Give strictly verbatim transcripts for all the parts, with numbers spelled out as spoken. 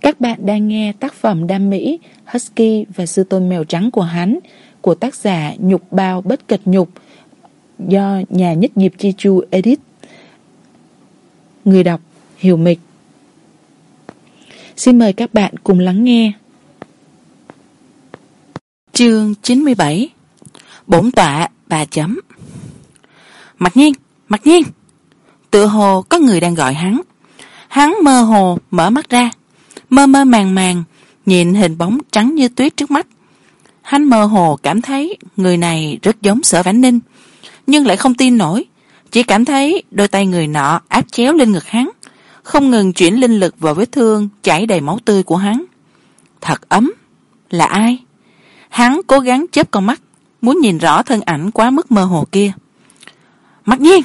Các bạn đang nghe tác phẩm đam mỹ Husky và Sư Tôn Mèo Trắng của hắn của tác giả Nhục Bao Bất Kịch Nhục do nhà Nhất Diệp Chi Chu edit. Người đọc Hiểu Mịch. Xin mời các bạn cùng lắng nghe. Chương chín mươi bảy. Bổn tọa bà chấm. Mặc nhiên, mặc nhiên. Tựa hồ có người đang gọi hắn. Hắn mơ hồ mở mắt ra, mơ mơ màng màng nhìn hình bóng trắng như tuyết trước mắt. Hắn mơ hồ cảm thấy người này rất giống Sở Vãn Ninh, nhưng lại không tin nổi, chỉ cảm thấy đôi tay người nọ áp chéo lên ngực hắn, không ngừng chuyển linh lực vào vết thương chảy đầy máu tươi của hắn. Thật ấm. Là ai? Hắn cố gắng chớp con mắt, muốn nhìn rõ thân ảnh quá mức mơ hồ kia. Mặc nhiên.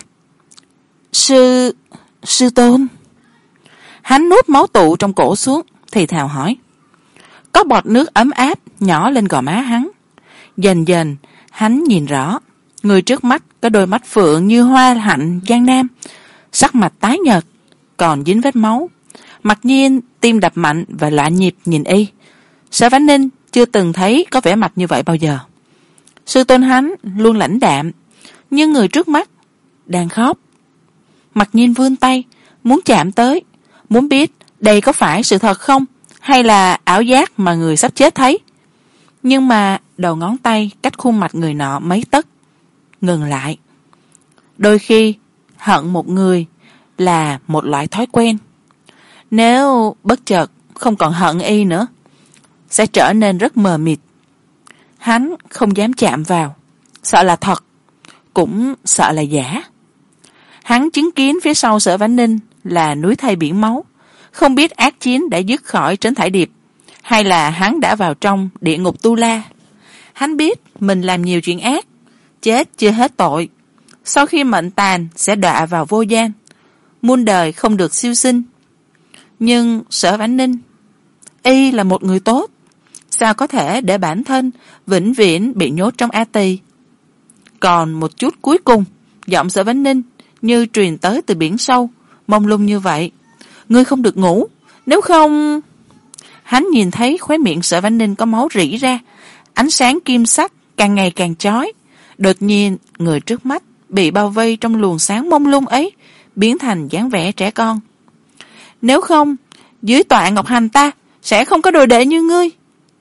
Sư... sư tôn. Hắn nuốt máu tụ trong cổ xuống, thì thào hỏi. Có bọt nước ấm áp nhỏ lên gò má hắn. Dần dần hắn nhìn rõ, người trước mắt có đôi mắt phượng như hoa hạnh giang nam, sắc mặt tái nhợt, còn dính vết máu. Mặc nhiên tim đập mạnh và loạn nhịp nhìn y. Sở Vãn Ninh chưa từng thấy có vẻ mặt như vậy bao giờ. Sư tôn hắn luôn lãnh đạm, nhưng người trước mắt đang khóc. Mặc nhiên vươn tay muốn chạm tới, muốn biết đây có phải sự thật không, hay là ảo giác mà người sắp chết thấy. Nhưng mà đầu ngón tay cách khuôn mặt người nọ mấy tấc, ngừng lại. Đôi khi hận một người là một loại thói quen. Nếu bất chợt không còn hận y nữa, sẽ trở nên rất mờ mịt. Hắn không dám chạm vào, sợ là thật, cũng sợ là giả. Hắn chứng kiến phía sau Sở Vãn Ninh là núi thây biển máu, không biết ác chiến đã dứt khỏi Trấn Thải Điệp, hay là hắn đã vào trong địa ngục Tu La. Hắn biết mình làm nhiều chuyện ác, chết chưa hết tội, sau khi mệnh tàn sẽ đọa vào vô gian, muôn đời không được siêu sinh. Nhưng Sở Vãn Ninh, y là một người tốt, sao có thể để bản thân vĩnh viễn bị nhốt trong A Tỳ. Còn một chút cuối cùng, giọng Sở Vãn Ninh như truyền tới từ biển sâu, mông lung như vậy. Ngươi không được ngủ, nếu không... Hắn nhìn thấy khóe miệng Sở Vãn Ninh có máu rỉ ra, ánh sáng kim sắc càng ngày càng chói. Đột nhiên người trước mắt bị bao vây trong luồng sáng mông lung ấy, biến thành dáng vẻ trẻ con. Nếu không, dưới tọa Ngọc Hành ta sẽ không có đồ đệ như ngươi.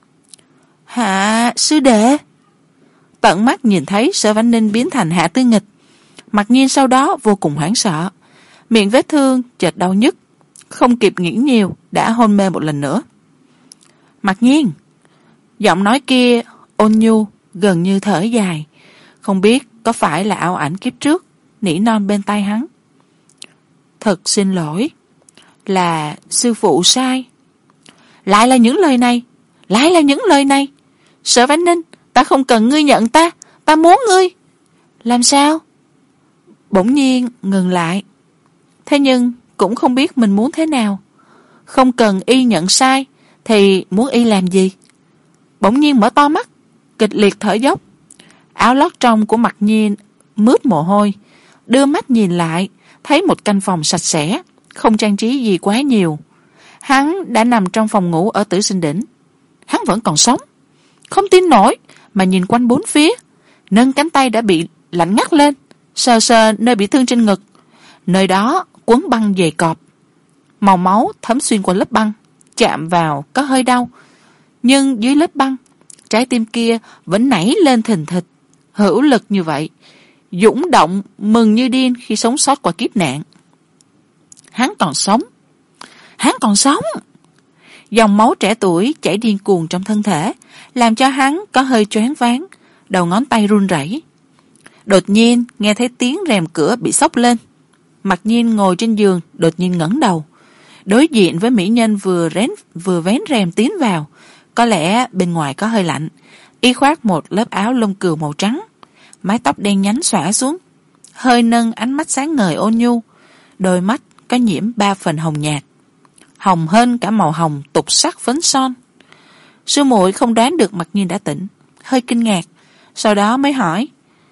Hạ sư đệ. Tận mắt nhìn thấy Sở Vãn Ninh biến thành Hạ Tư Nghịch. Mặc nhiên sau đó vô cùng hoảng sợ, miệng vết thương chợt đau nhức, không kịp nghĩ nhiều đã hôn mê một lần nữa. Mặc nhiên, giọng nói kia ôn nhu, gần như thở dài, không biết có phải là ảo ảnh kiếp trước nỉ non bên tai hắn. Thật xin lỗi, là sư phụ sai. Lại là những lời này, lại là những lời này. Sở Vãn Ninh, ta không cần ngươi nhận ta, ta muốn ngươi. Làm sao? Bỗng nhiên ngừng lại. Thế nhưng cũng không biết mình muốn thế nào. Không cần y nhận sai thì muốn y làm gì? Bỗng nhiên mở to mắt, kịch liệt thở dốc. Áo lót trong của Mặc Nhiên mướt mồ hôi, đưa mắt nhìn lại, thấy một căn phòng sạch sẽ, không trang trí gì quá nhiều. Hắn đã nằm trong phòng ngủ ở Tử Sinh Đỉnh. Hắn vẫn còn sống. Không tin nổi mà nhìn quanh bốn phía, nâng cánh tay đã bị lạnh ngắt lên, sờ sờ nơi bị thương trên ngực. Nơi đó quấn băng dày cọp, màu máu thấm xuyên qua lớp băng, chạm vào có hơi đau, nhưng dưới lớp băng trái tim kia vẫn nảy lên thình thịch, hữu lực như vậy, dũng động mừng như điên khi sống sót qua kiếp nạn. Hắn còn sống, hắn còn sống. Dòng máu trẻ tuổi chảy điên cuồng trong thân thể, làm cho hắn có hơi choáng váng, đầu ngón tay run rẩy. Đột nhiên nghe thấy tiếng rèm cửa bị xốc lên. Mặc nhiên ngồi trên giường, đột nhiên ngẩng đầu, đối diện với mỹ nhân vừa rén vừa vén rèm tiến vào. Có lẽ bên ngoài có hơi lạnh. Y khoác một lớp áo lông cừu màu trắng, mái tóc đen nhánh xõa xuống, hơi nâng ánh mắt sáng ngời ôn nhu, đôi mắt có nhiễm ba phần hồng nhạt, hồng hơn cả màu hồng tục sắc phấn son. Sư muội không đoán được Mặc Nhiên đã tỉnh, hơi kinh ngạc, sau đó mới hỏi: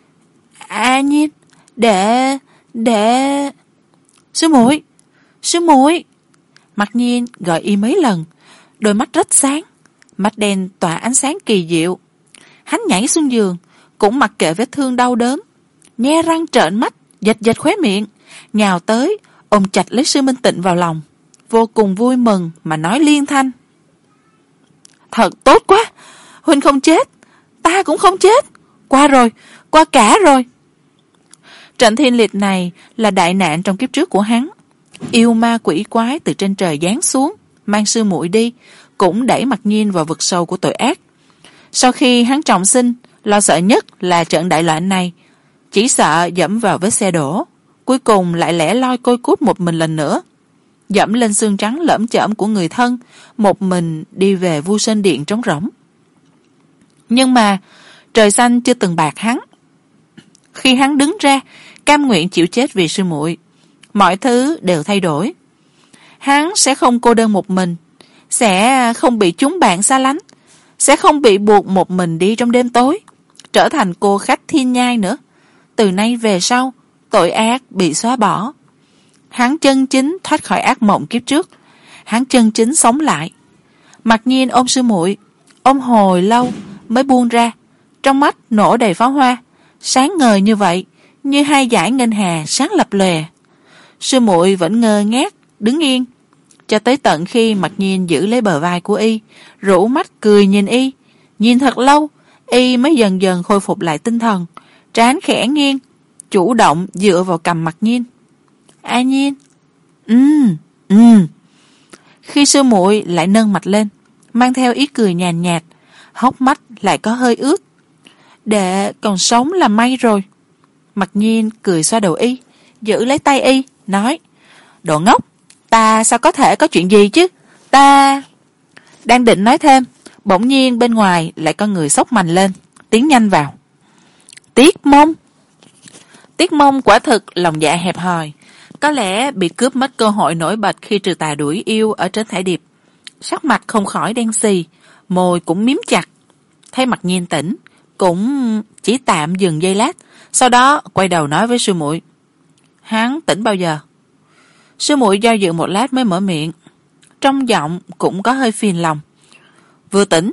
A Nhiên, để để sư muội, sư muội. Mặc Nhiên gọi y mấy lần, đôi mắt rất sáng, mắt đen tỏa ánh sáng kỳ diệu. Hắn nhảy xuống giường, cũng mặc kệ vết thương đau đớn, nhe răng trợn mắt, giật giật khóe miệng, nhào tới ôm chặt lấy Sư Minh Tịnh vào lòng, vô cùng vui mừng mà nói liên thanh: thật tốt quá, huynh không chết, ta cũng không chết, qua rồi, qua cả rồi. Trận thiên liệt này là đại nạn trong kiếp trước của hắn. Yêu ma quỷ quái từ trên trời giáng xuống, mang sư muội đi, cũng đẩy Mặc Nhiên vào vực sâu của tội ác. Sau khi hắn trọng sinh, lo sợ nhất là trận đại loạn này, chỉ sợ dẫm vào vết xe đổ, cuối cùng lại lẻ loi côi cút một mình lần nữa, dẫm lên xương trắng lởm chởm của người thân, một mình đi về Vu Sơn Điện trống rỗng. Nhưng mà trời xanh chưa từng bạc hắn. Khi hắn đứng ra cam nguyện chịu chết vì sư muội, mọi thứ đều thay đổi. Hắn sẽ không cô đơn một mình, sẽ không bị chúng bạn xa lánh, sẽ không bị buộc một mình đi trong đêm tối, trở thành cô khách thiên nhai nữa. Từ nay về sau, tội ác bị xóa bỏ. Hắn chân chính thoát khỏi ác mộng kiếp trước, hắn chân chính sống lại. Mặc Nhiên ôm sư muội, ôm hồi lâu mới buông ra, trong mắt nổ đầy pháo hoa, sáng ngời như vậy, như hai dải ngân hà sáng lập lòe. Sư muội vẫn ngơ ngác đứng yên, cho tới tận khi Mặc Nhiên giữ lấy bờ vai của y, rũ mắt cười nhìn y, nhìn thật lâu, y mới dần dần khôi phục lại tinh thần, trán khẽ nghiêng, chủ động dựa vào cằm Mặc Nhiên. A Nhiên, ừm ừm. Khi sư muội lại nâng mặt lên, mang theo ý cười nhàn nhạt, hốc mắt lại có hơi ướt. Đệ còn sống là may rồi. Mặc Nhiên cười xoa đầu y, giữ lấy tay y, nói: đồ ngốc, ta sao có thể có chuyện gì chứ, ta... Đang định nói thêm, bỗng nhiên bên ngoài lại có người xốc mành lên, tiến nhanh vào. Tiết Mông. Tiết Mông quả thực lòng dạ hẹp hòi, có lẽ bị cướp mất cơ hội nổi bật khi trừ tà đuổi yêu ở trên thải điệp. Sắc mặt không khỏi đen xì, môi cũng miếm chặt. Thấy Mặc Nhiên tỉnh, cũng chỉ tạm dừng giây lát, sau đó quay đầu nói với sư muội: hắn tỉnh bao giờ? Sư muội do dự một lát mới mở miệng, trong giọng cũng có hơi phiền lòng: vừa tỉnh.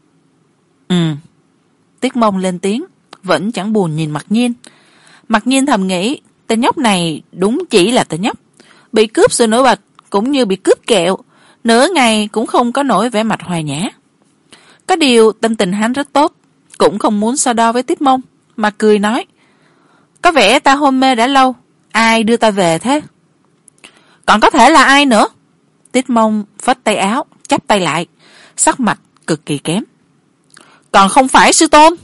Ừ. Tiết Mông lên tiếng, vẫn chẳng buồn nhìn Mặc Nhiên. Mặc Nhiên thầm nghĩ, tên nhóc này đúng chỉ là tên nhóc, bị cướp sự nổi bật cũng như bị cướp kẹo, nửa ngày cũng không có nổi vẻ mặt hòa nhã. Có điều tâm tình hắn rất tốt, cũng không muốn so đo với Tiết Mông, mà cười nói: có vẻ ta hôn mê đã lâu, ai đưa ta về thế? Còn có thể là ai nữa? Tiết Mông phất tay áo, chắp tay lại, sắc mặt cực kỳ kém. Còn không phải sư tôn?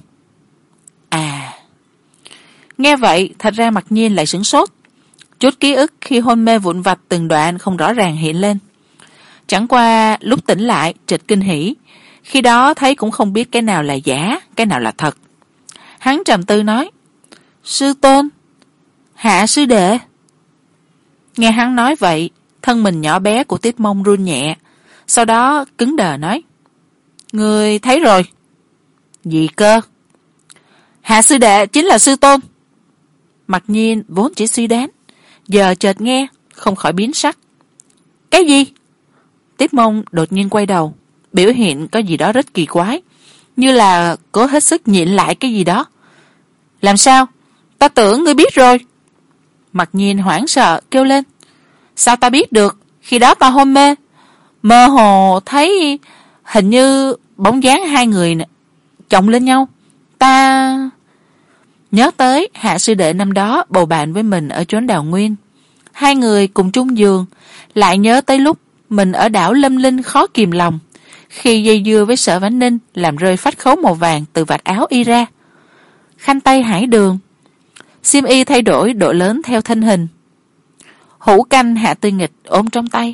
À. Nghe vậy, thật ra Mặc Nhiên lại sửng sốt. Chút ký ức khi hôn mê vụn vặt từng đoạn không rõ ràng hiện lên. Chẳng qua lúc tỉnh lại trịch kinh hỉ, khi đó thấy cũng không biết cái nào là giả, cái nào là thật. Hắn trầm tư nói: sư tôn, hạ sư đệ. Nghe hắn nói vậy, thân mình nhỏ bé của Tiết Mông run nhẹ, sau đó cứng đờ nói: người thấy rồi. Gì cơ? Hạ sư đệ chính là sư tôn. Mặc Nhiên vốn chỉ suy đoán, giờ chợt nghe không khỏi biến sắc. Cái gì? Tiết Mông đột nhiên quay đầu, biểu hiện có gì đó rất kỳ quái, như là cố hết sức nhịn lại cái gì đó. Làm sao? Ta tưởng ngươi biết rồi. Mặc Nhiên hoảng sợ kêu lên: sao ta biết được, khi đó ta hôn mê, mơ hồ thấy hình như bóng dáng hai người chồng lên nhau. Ta nhớ tới hạ sư đệ năm đó bầu bạn với mình ở chốn Đào Nguyên, hai người cùng chung giường, lại nhớ tới lúc mình ở đảo Lâm Linh khó kìm lòng, khi dây dưa với Sở Vãn Ninh làm rơi phách khấu màu vàng từ vạt áo y ra, khăn tay hải đường, xiêm y thay đổi độ lớn theo thân hình, hũ canh Hạ Tư Nghịch ôm trong tay.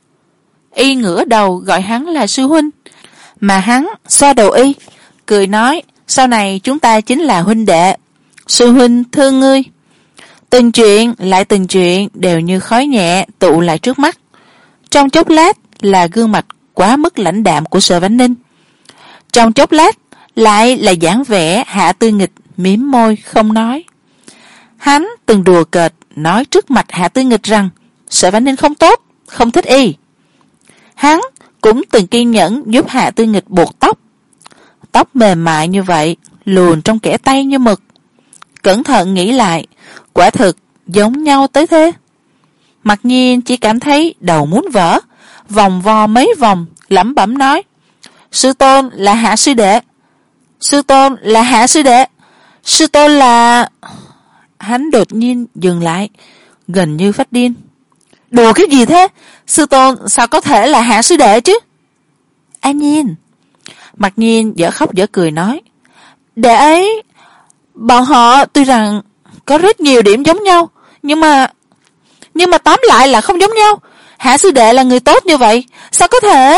Y ngửa đầu gọi hắn là sư huynh, mà hắn xoa đầu y, cười nói: sau này chúng ta chính là huynh đệ, sư huynh thương ngươi. Từng chuyện lại từng chuyện đều như khói nhẹ tụ lại trước mắt. Trong chốc lát là gương mặt quá mức lãnh đạm của Sở Vãn Ninh, trong chốc lát lại là dáng vẻ Hạ Tư Nghịch mím môi không nói. Hắn từng đùa cợt nói trước mặt Hạ Tư Nghịch rằng Sở Vãn Ninh không tốt, không thích y. Hắn cũng từng kiên nhẫn giúp Hạ Tư Nghịch buộc tóc. Tóc mềm mại như vậy, luồn trong kẽ tay như mực. Cẩn thận nghĩ lại, quả thực giống nhau tới thế. Mặc nhiên chỉ cảm thấy đầu muốn vỡ, vòng vo mấy vòng, lẩm bẩm nói: sư tôn là Hạ sư đệ, sư tôn là Hạ sư đệ, sư tôn là... Hắn đột nhiên dừng lại, gần như phát điên. Đùa cái gì thế? Sư tôn sao có thể là Hạ sư đệ chứ? An Nhiên. Mặc nhiên dở khóc dở cười nói: đệ ấy, bọn họ tuy rằng có rất nhiều điểm giống nhau, nhưng mà nhưng mà tóm lại là không giống nhau. Hạ sư đệ là người tốt như vậy, sao có thể?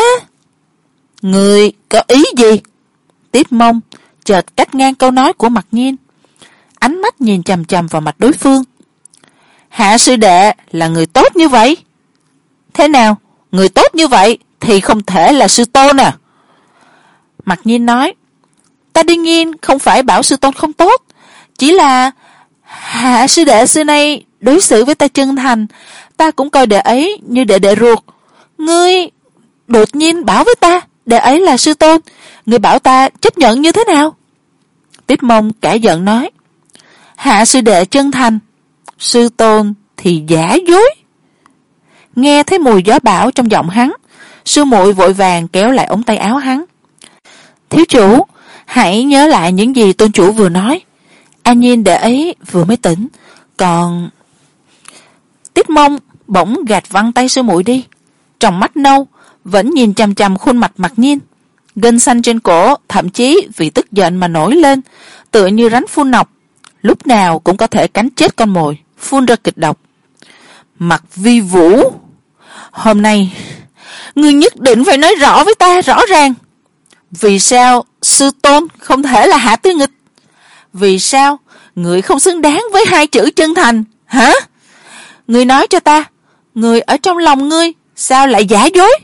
Người có ý gì? Tiếp Mông chợt cắt ngang câu nói của Mặc nhiên, ánh mắt nhìn chằm chằm vào mặt đối phương. Hạ sư đệ là người tốt như vậy? Thế nào, người tốt như vậy thì không thể là sư tôn à? Mặc nhiên nói: ta đương nhiên không phải bảo sư tôn không tốt, chỉ là Hạ sư đệ xưa nay đối xử với ta chân thành, ta cũng coi đệ ấy như đệ đệ ruột. Ngươi đột nhiên bảo với ta đệ ấy là sư tôn, ngươi bảo ta chấp nhận như thế nào? Tiếp Mông cả giận nói: Hạ sư đệ chân thành, sư tôn thì giả dối. Nghe thấy mùi gió bão trong giọng hắn, sư muội vội vàng kéo lại ống tay áo hắn. Thiếu chủ, hãy nhớ lại những gì tôn chủ vừa nói. An Nhiên đệ ấy vừa mới tỉnh, còn... Tiếp Mông bỗng gạt văng tay sư muội đi, trong mắt nâu vẫn nhìn chằm chằm khuôn mặt Mặc nhiên. Gân xanh trên cổ thậm chí vì tức giận mà nổi lên, tựa như rắn phun nọc, lúc nào cũng có thể cắn chết con mồi, phun ra kịch độc. Mặc Vi Vũ, hôm nay ngươi nhất định phải nói rõ với ta rõ ràng. Vì sao sư tôn không thể là Hạ Tư Nghịch? Vì sao ngươi không xứng đáng với hai chữ chân thành, hả? Ngươi nói cho ta, ngươi ở trong lòng ngươi sao lại giả dối?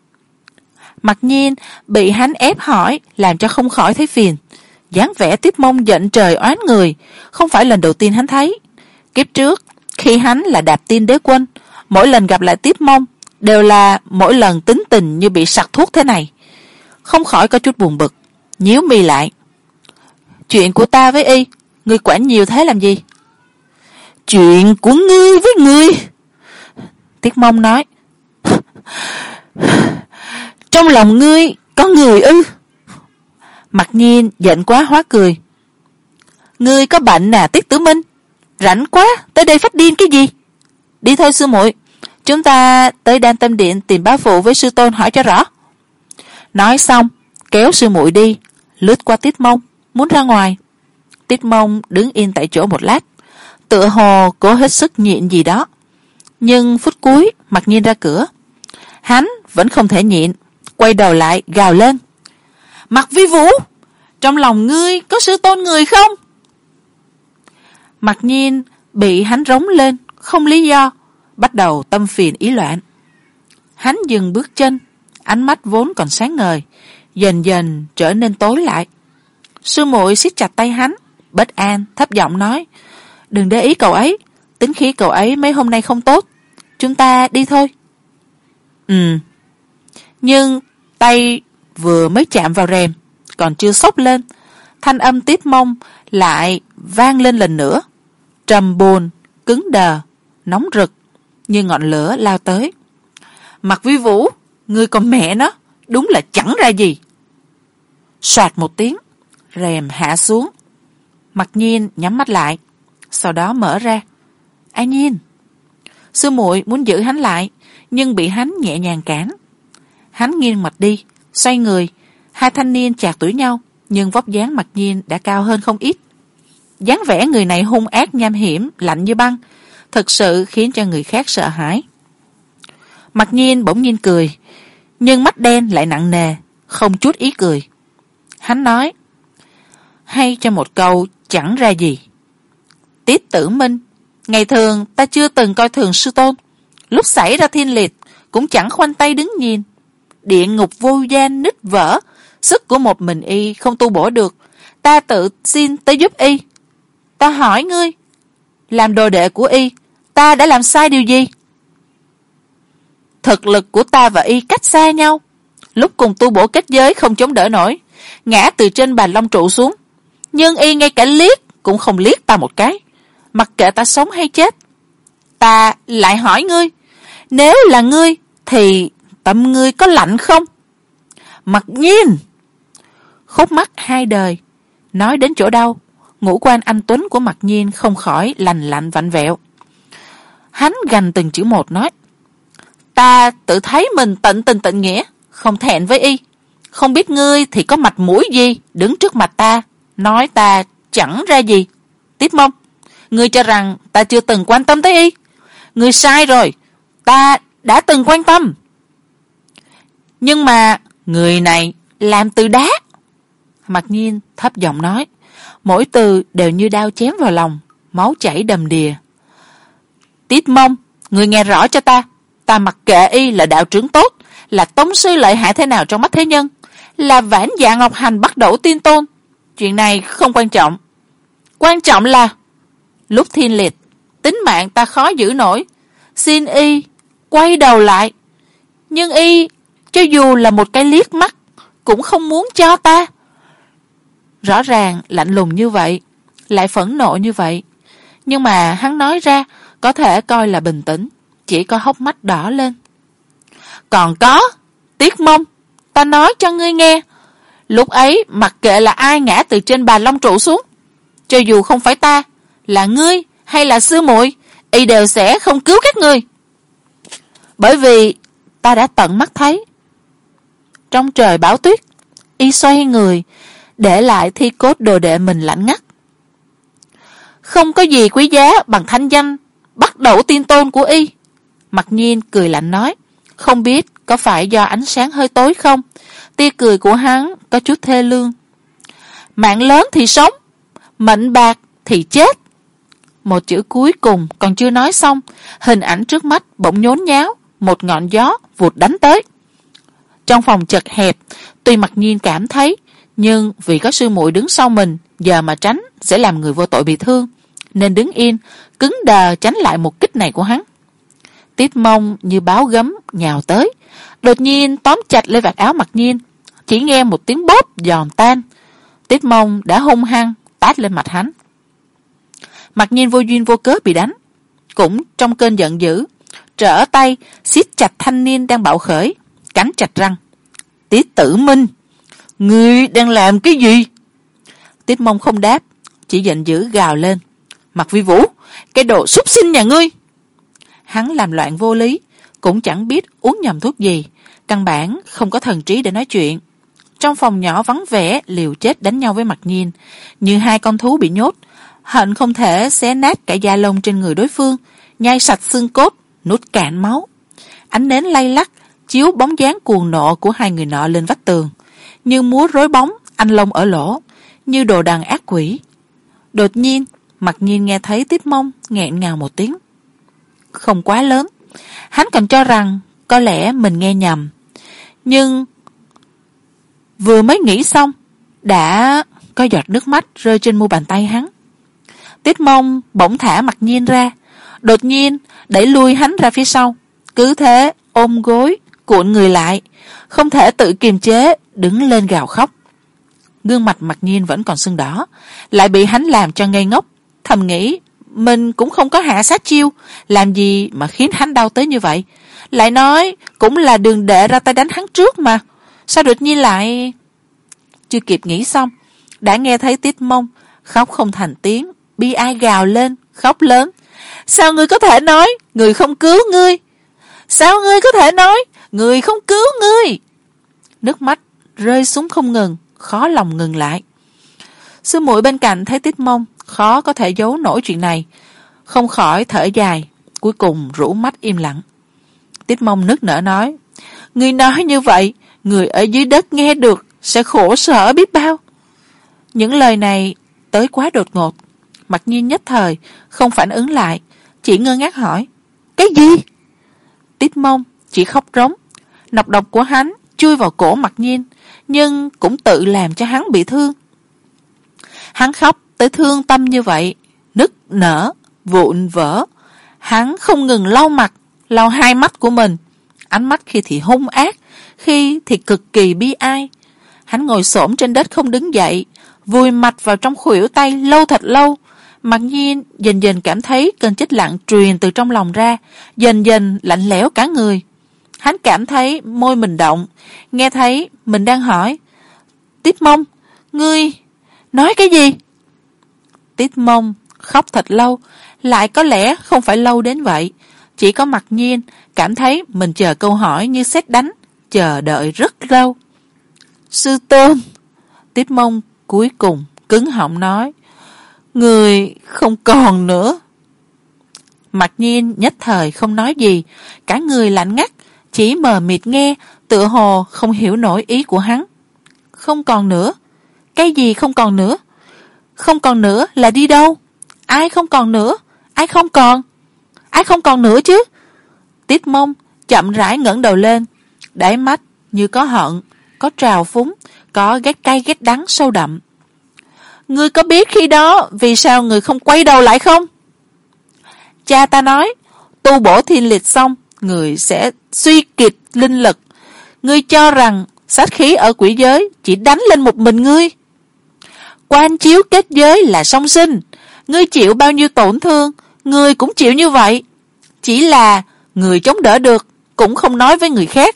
Mặc nhiên bị hắn ép hỏi làm cho không khỏi thấy phiền. Dáng vẻ Tiếp Mông giận trời oán người không phải lần đầu tiên hắn thấy. Kiếp trước khi hắn là Đạp Tiên Đế Quân, mỗi lần gặp lại Tiếp Mông đều là mỗi lần tính tình như bị sặc thuốc thế này. Không khỏi có chút buồn bực, nhíu mi lại. Chuyện của ta với y, ngươi quản nhiều thế làm gì? Chuyện của ngươi với ngươi, Tiếp Mông nói. Trong lòng ngươi có người ư? Mặc nhiên giận quá hóa cười. Ngươi có bệnh à Tiết Tử Minh? Rảnh quá, tới đây phát điên cái gì? Đi thôi sư muội, chúng ta tới Đan Tâm Điện tìm bá phụ với sư tôn hỏi cho rõ. Nói xong kéo sư muội đi, lướt qua Tiết Mông muốn ra ngoài. Tiết Mông đứng yên tại chỗ một lát, tựa hồ cố hết sức nhịn gì đó, nhưng phút cuối Mặc nhiên ra cửa, hắn vẫn không thể nhịn, quay đầu lại gào lên. Mặc Vi Vũ, trong lòng ngươi có sư tôn người không? Mặc nhiên bị hắn rống lên không lý do, bắt đầu tâm phiền ý loạn. Hắn dừng bước chân, ánh mắt vốn còn sáng ngời dần dần trở nên tối lại. Sư muội siết chặt tay hắn, bất an thấp giọng nói: đừng để ý cậu ấy, tính khí cậu ấy mấy hôm nay không tốt, chúng ta đi thôi. Ừ. Nhưng tay vừa mới chạm vào rèm, còn chưa xốc lên, thanh âm Tiếp Mông lại vang lên lần nữa, trầm buồn, cứng đờ, nóng rực như ngọn lửa lao tới. Mặc Vi Vũ, ngươi còn mẹ nó, đúng là chẳng ra gì. Soạt một tiếng, rèm hạ xuống. Mặc nhiên nhắm mắt lại, sau đó mở ra. An Nhiên. Sư muội muốn giữ hắn lại, nhưng bị hắn nhẹ nhàng cản. Hắn nghiêng mặt đi, xoay người. Hai thanh niên chạc tuổi nhau, nhưng vóc dáng Mặc nhiên đã cao hơn không ít. Dáng vẻ người này hung ác nham hiểm, lạnh như băng, thực sự khiến cho người khác sợ hãi. Mặc nhiên bỗng nhiên cười, nhưng mắt đen lại nặng nề, không chút ý cười. Hắn nói: hay cho một câu chẳng ra gì. Tiết Tử Minh, ngày thường ta chưa từng coi thường sư tôn, lúc xảy ra thiên liệt cũng chẳng khoanh tay đứng nhìn. Địa ngục vô gian nứt vỡ, sức của một mình y không tu bổ được, ta tự xin tới giúp y. Ta hỏi ngươi, làm đồ đệ của y, ta đã làm sai điều gì? Thực lực của ta và y cách xa nhau, lúc cùng tu bổ kết giới không chống đỡ nổi, ngã từ trên bàn long trụ xuống, nhưng y ngay cả liếc cũng không liếc ta một cái, mặc kệ ta sống hay chết. Ta lại hỏi ngươi, nếu là ngươi thì tâm ngươi có lạnh không? Mặc nhiên. Khúc mắc hai đời nói đến chỗ đâu, ngũ quan anh tuấn của Mặc Nhiên không khỏi lành lạnh vặn vẹo. Hắn gằn từng chữ một nói, ta tự thấy mình tận tình tận nghĩa, không thẹn với y. Không biết ngươi thì có mặt mũi gì đứng trước mặt ta nói ta chẳng ra gì. Tiếp Mông, ngươi cho rằng ta chưa từng quan tâm tới y. Ngươi sai rồi, ta đã từng quan tâm. Nhưng mà người này làm từ đá. Mặc Nhiên thấp giọng nói, mỗi từ đều như đao chém vào lòng, máu chảy đầm đìa. Tiết Mông, người nghe rõ cho ta, ta mặc kệ y là đạo trưởng tốt, là tông sư lợi hại thế nào trong mắt thế nhân, là vãn dạ ngọc hành bắt đầu tiên tôn. Chuyện này không quan trọng. Quan trọng là lúc thiên liệt, tính mạng ta khó giữ nổi, xin y quay đầu lại. Nhưng y cho dù là một cái liếc mắt cũng không muốn cho ta. Rõ ràng lạnh lùng như vậy, lại phẫn nộ như vậy, nhưng mà hắn nói ra có thể coi là bình tĩnh, chỉ có hốc mắt đỏ lên. Còn có, Tiết Mông, ta nói cho ngươi nghe, lúc ấy mặc kệ là ai ngã từ trên bàn long trụ xuống, cho dù không phải ta, là ngươi hay là sư muội, y đều sẽ không cứu các ngươi. Bởi vì ta đã tận mắt thấy. Trong trời bão tuyết, y xoay người, để lại thi cốt đồ đệ mình lạnh ngắt. Không có gì quý giá bằng thanh danh bắt đầu tiên tôn của y. Mặc Nhiên cười lạnh nói, không biết có phải do ánh sáng hơi tối không, tia cười của hắn có chút thê lương. Mạng lớn thì sống, mệnh bạc thì chết. Một chữ cuối cùng còn chưa nói xong, hình ảnh trước mắt bỗng nhốn nháo, một ngọn gió vụt đánh tới. Trong phòng chật hẹp, tuy Mặc Nhiên cảm thấy, nhưng vì có sư muội đứng sau mình, giờ mà tránh sẽ làm người vô tội bị thương, nên đứng yên, cứng đờ tránh lại một kích này của hắn. Tiết Mông như báo gấm nhào tới, đột nhiên tóm chặt lấy vạt áo Mặc Nhiên, chỉ nghe một tiếng bóp giòn tan. Tiết Mông đã hung hăng tát lên mặt hắn. Mặc Nhiên vô duyên vô cớ bị đánh, cũng trong cơn giận dữ, trở tay siết chặt thanh niên đang bạo khởi, cắn chặt răng. Tiết Tử Minh, ngươi đang làm cái gì? Tiết Mông không đáp, chỉ giận dữ gào lên. Mặc Vi Vũ, cái đồ súc sinh nhà ngươi! Hắn làm loạn vô lý, cũng chẳng biết uống nhầm thuốc gì, căn bản không có thần trí để nói chuyện. Trong phòng nhỏ vắng vẻ liều chết đánh nhau với Mặc Nhiên, như hai con thú bị nhốt, hận không thể xé nát cả da lông trên người đối phương, nhai sạch xương cốt, nuốt cạn máu. Ánh nến lay lắc chiếu bóng dáng cuồng nộ của hai người nọ lên vách tường, như múa rối bóng anh lông ở lỗ, như đồ đằng ác quỷ. Đột nhiên Mặc Nhiên nghe thấy Tiết Mông nghẹn ngào một tiếng, không quá lớn. Hắn còn cho rằng có lẽ mình nghe nhầm, nhưng vừa mới nghĩ xong đã có giọt nước mắt rơi trên mu bàn tay hắn. Tiết Mông bỗng thả Mặc Nhiên ra, đột nhiên đẩy lui hắn ra phía sau, cứ thế ôm gối cuộn người lại, không thể tự kiềm chế đứng lên gào khóc. Gương mặt Mặc Nhiên vẫn còn sưng đỏ, lại bị hắn làm cho ngây ngốc, thầm nghĩ mình cũng không có hạ sát chiêu, làm gì mà khiến hắn đau tới như vậy. Lại nói cũng là Đường Đệ ra tay đánh hắn trước mà, sao đột nhiên lại... Chưa kịp nghĩ xong, đã nghe thấy Tiết Mông khóc không thành tiếng, bi ai gào lên, khóc lớn. Sao ngươi có thể nói người không cứu ngươi? Sao ngươi có thể nói người không cứu ngươi? Nước mắt rơi xuống không ngừng, khó lòng ngừng lại. Sư muội bên cạnh thấy Tiết Mông khó có thể giấu nổi chuyện này, không khỏi thở dài, cuối cùng rũ mắt im lặng. Tiết Mông nức nở nói, ngươi nói như vậy, người ở dưới đất nghe được sẽ khổ sở biết bao. Những lời này tới quá đột ngột, Mặc Nhiên nhất thời không phản ứng lại, chỉ ngơ ngác hỏi, cái gì? Tiết Mông chỉ khóc rống, nọc độc của hắn chui vào cổ Mặc Nhiên, nhưng cũng tự làm cho hắn bị thương. Hắn khóc tới thương tâm như vậy, nức nở, vụn vỡ. Hắn không ngừng lau mặt, lau hai mắt của mình, ánh mắt khi thì hung ác, khi thì cực kỳ bi ai. Hắn ngồi xổm trên đất không đứng dậy, vùi mặt vào trong khuỷu tay lâu thật lâu. Mặc nhiên dần dần cảm thấy cơn chết lặng truyền từ trong lòng ra, dần dần lạnh lẽo cả người. Hắn cảm thấy môi mình động, nghe thấy mình đang hỏi: Tiết Mông, ngươi nói cái gì? Tiết Mông khóc thật lâu, lại có lẽ không phải lâu đến vậy. Chỉ có Mặc nhiên cảm thấy mình chờ câu hỏi như sét đánh, chờ đợi rất lâu. Sư tôn. Tiết Mông cuối cùng cứng họng nói: Người không còn nữa. Mặc nhiên nhất thời không nói gì, cả người lạnh ngắt, chỉ mờ mịt nghe, tựa hồ không hiểu nổi ý của hắn. Không còn nữa? Cái gì không còn nữa? Không còn nữa là đi đâu? Ai không còn nữa? Ai không còn? Ai không còn nữa chứ? Tiết Mông chậm rãi ngẩng đầu lên, đáy mắt như có hận, có trào phúng, có ghét cay ghét đắng sâu đậm. Ngươi có biết khi đó vì sao người không quay đầu lại không? Cha ta nói, tu bổ thiên liệt xong, người sẽ suy kiệt linh lực. Ngươi cho rằng sát khí ở quỷ giới chỉ đánh lên một mình ngươi. Quan chiếu kết giới là song sinh, ngươi chịu bao nhiêu tổn thương, ngươi cũng chịu như vậy. Chỉ là người chống đỡ được, cũng không nói với người khác.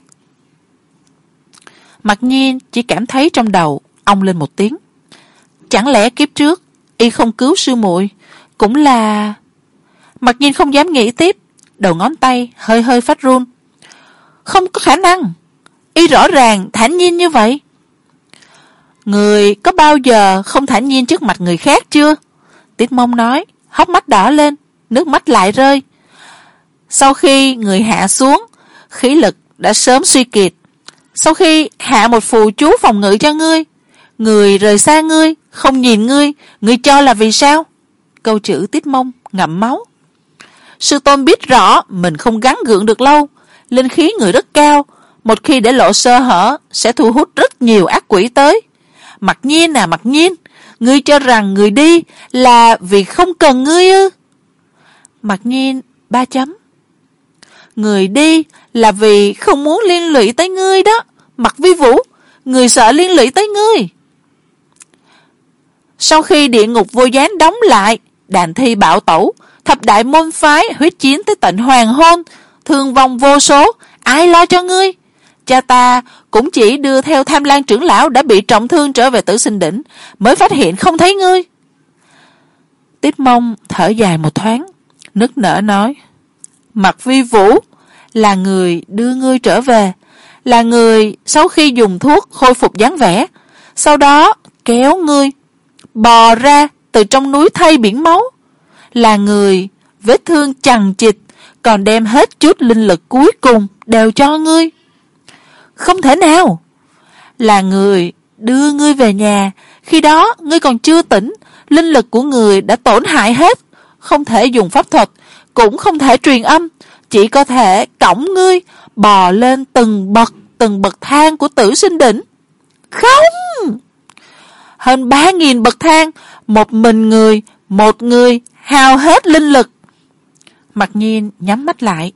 Mặc nhiên chỉ cảm thấy trong đầu ong lên một tiếng. Chẳng lẽ kiếp trước y không cứu sư muội? Cũng là... Mặc nhiên không dám nghĩ tiếp, đầu ngón tay hơi hơi phát run. Không có khả năng, y rõ ràng thản nhiên như vậy. Người có bao giờ không thản nhiên trước mặt người khác chưa? Tiết Mông nói, hốc mắt đỏ lên, nước mắt lại rơi. Sau khi người hạ xuống, khí lực đã sớm suy kiệt. Sau khi hạ một phù chú phòng ngự cho ngươi, người rời xa ngươi, không nhìn ngươi, ngươi cho là vì sao? Câu chữ Tiết Mông ngậm máu. Sư tôn biết rõ mình không gắng gượng được lâu, linh khí người rất cao, một khi để lộ sơ hở sẽ thu hút rất nhiều ác quỷ tới. Mặc nhiên à mặc nhiên, ngươi cho rằng người đi là vì không cần ngươi ư? Mặc nhiên ba chấm. Người đi là vì không muốn liên lụy tới ngươi đó, Mặc Vi Vũ, người sợ liên lụy tới ngươi. Sau khi địa ngục vô gián đóng lại, đàn thi bạo tẩu, thập đại môn phái huyết chiến tới tận hoàng hôn, thương vong vô số, ai lo cho ngươi? Cha ta cũng chỉ đưa theo Tham Lang trưởng lão đã bị trọng thương trở về Tử Sinh Đỉnh, mới phát hiện không thấy ngươi. Tiết Mông thở dài một thoáng, nức nở nói: Mặc Vi Vũ là người đưa ngươi trở về, là người sau khi dùng thuốc khôi phục dáng vẻ, sau đó kéo ngươi bò ra từ trong núi thây biển máu, là người vết thương chằng chịt còn đem hết chút linh lực cuối cùng đều cho ngươi. Không thể nào. Là người đưa ngươi về nhà, khi đó ngươi còn chưa tỉnh, linh lực của người đã tổn hại hết, không thể dùng pháp thuật, cũng không thể truyền âm, chỉ có thể cõng ngươi bò lên từng bậc từng bậc thang của Tử Sinh Đỉnh. Không! Hơn ba nghìn bậc thang, một mình người, một người hao hết linh lực. Mặc nhiên nhắm mắt lại.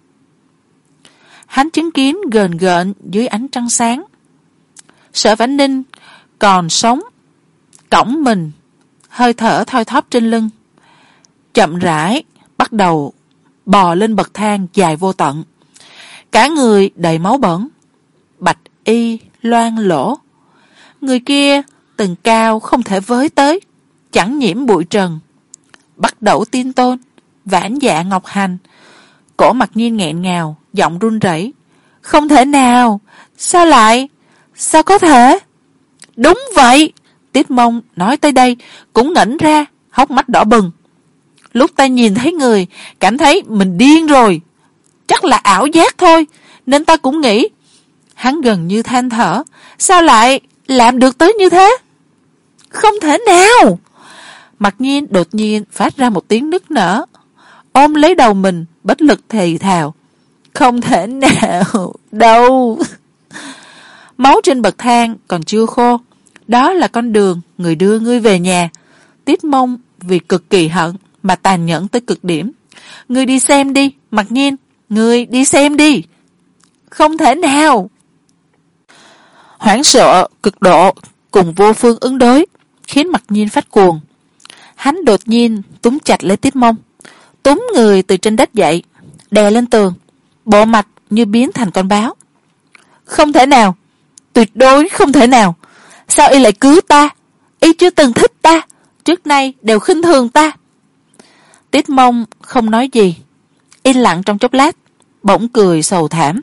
Hắn chứng kiến gờn gợn dưới ánh trăng sáng. Sở Vãn Ninh còn sống, cõng mình, hơi thở thoi thóp trên lưng, chậm rãi bắt đầu bò lên bậc thang dài vô tận. Cả người đầy máu bẩn, bạch y loang lỗ. Người kia từng cao không thể với tới, chẳng nhiễm bụi trần. Bắt đầu Tiên Tôn, Vãn Dạ Ngọc Hành. Cổ Mặc nhiên nghẹn ngào, giọng run rẩy. Không thể nào, sao lại, sao có thể? Đúng vậy. Tiết Mông nói tới đây cũng ngẩn ra, hốc mắt đỏ bừng. Lúc ta nhìn thấy người, cảm thấy mình điên rồi, chắc là ảo giác thôi, nên ta cũng nghĩ. Hắn gần như than thở, sao lại làm được tới như thế? Không thể nào. Mặc nhiên đột nhiên phát ra một tiếng nức nở, ôm lấy đầu mình, bất lực thì thào. Không thể nào đâu. Máu trên bậc thang còn chưa khô, đó là con đường người đưa ngươi về nhà. Tiết Mông vì cực kỳ hận mà tàn nhẫn tới cực điểm. Ngươi đi xem đi, Mặc nhiên, ngươi đi xem đi. Không thể nào. hoảng sợ cực độ cùng vô phương ứng đối khiến Mặc Nhiên phát cuồng. Hắn đột nhiên túm chặt lấy Tiết Mông, túm người từ trên đất dậy, đè lên tường, bộ mặt như biến thành con báo. Không thể nào, tuyệt đối không thể nào. Sao y lại cứu ta? Y chưa từng thích ta, trước nay đều khinh thường ta. Tiết Mông không nói gì, yên lặng trong chốc lát, bỗng cười sầu thảm.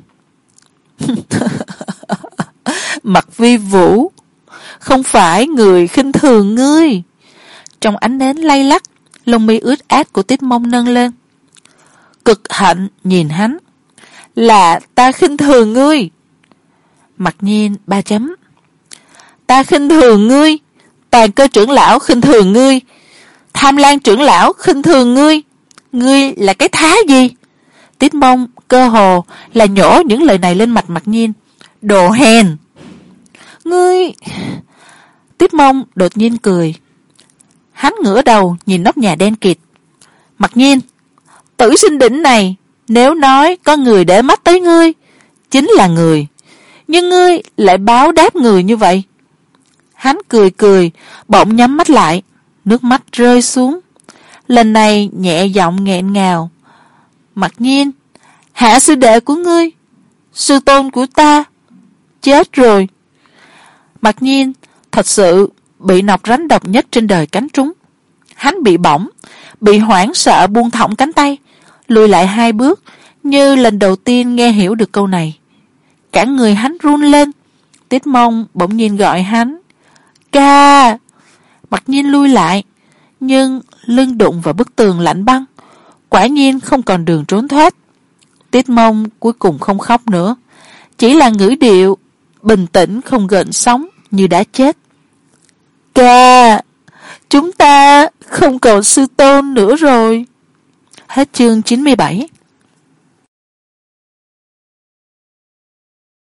Mặc Vi Vũ, không phải người khinh thường ngươi. Trong ánh nến lay lắc, lông mi ướt át của Tiết Mông nâng lên. Cực hạnh nhìn hắn. Là ta khinh thường ngươi. Mặc Nhiên ba chấm. Ta khinh thường ngươi, Tàn Cơ trưởng lão khinh thường ngươi, Tham Lan trưởng lão khinh thường ngươi. Ngươi là cái thá gì? Tiết Mông cơ hồ là nhổ những lời này lên mặt Mặc Nhiên. Đồ hèn. Ngươi... Tiết Mông đột nhiên cười. Hắn ngửa đầu nhìn nóc nhà đen kịt. Mặc Nhiên, Tử Sinh Đỉnh này, nếu nói có người để mắt tới ngươi, chính là người. Nhưng ngươi lại báo đáp người như vậy. Hắn cười cười, bỗng nhắm mắt lại, nước mắt rơi xuống. Lần này nhẹ giọng nghẹn ngào. Mặc Nhiên, hạ sư đệ của ngươi, sư tôn của ta, chết rồi. Mặc Nhiên thật sự bị nọc rắn độc nhất trên đời cắn trúng. Hắn bị bỏng, bị hoảng sợ buông thõng cánh tay, lùi lại hai bước, như lần đầu tiên nghe hiểu được câu này. Cả người hắn run lên. Tiết Mông bỗng nhiên gọi hắn. Ca! Mặc Nhiên lui lại, nhưng lưng đụng vào bức tường lạnh băng. Quả nhiên không còn đường trốn thoát. Tiết Mông cuối cùng không khóc nữa, chỉ là ngữ điệu bình tĩnh không gợn sóng như đã chết. Ca! Chúng ta không còn sư tôn nữa rồi. Hết chương chín mươi bảy.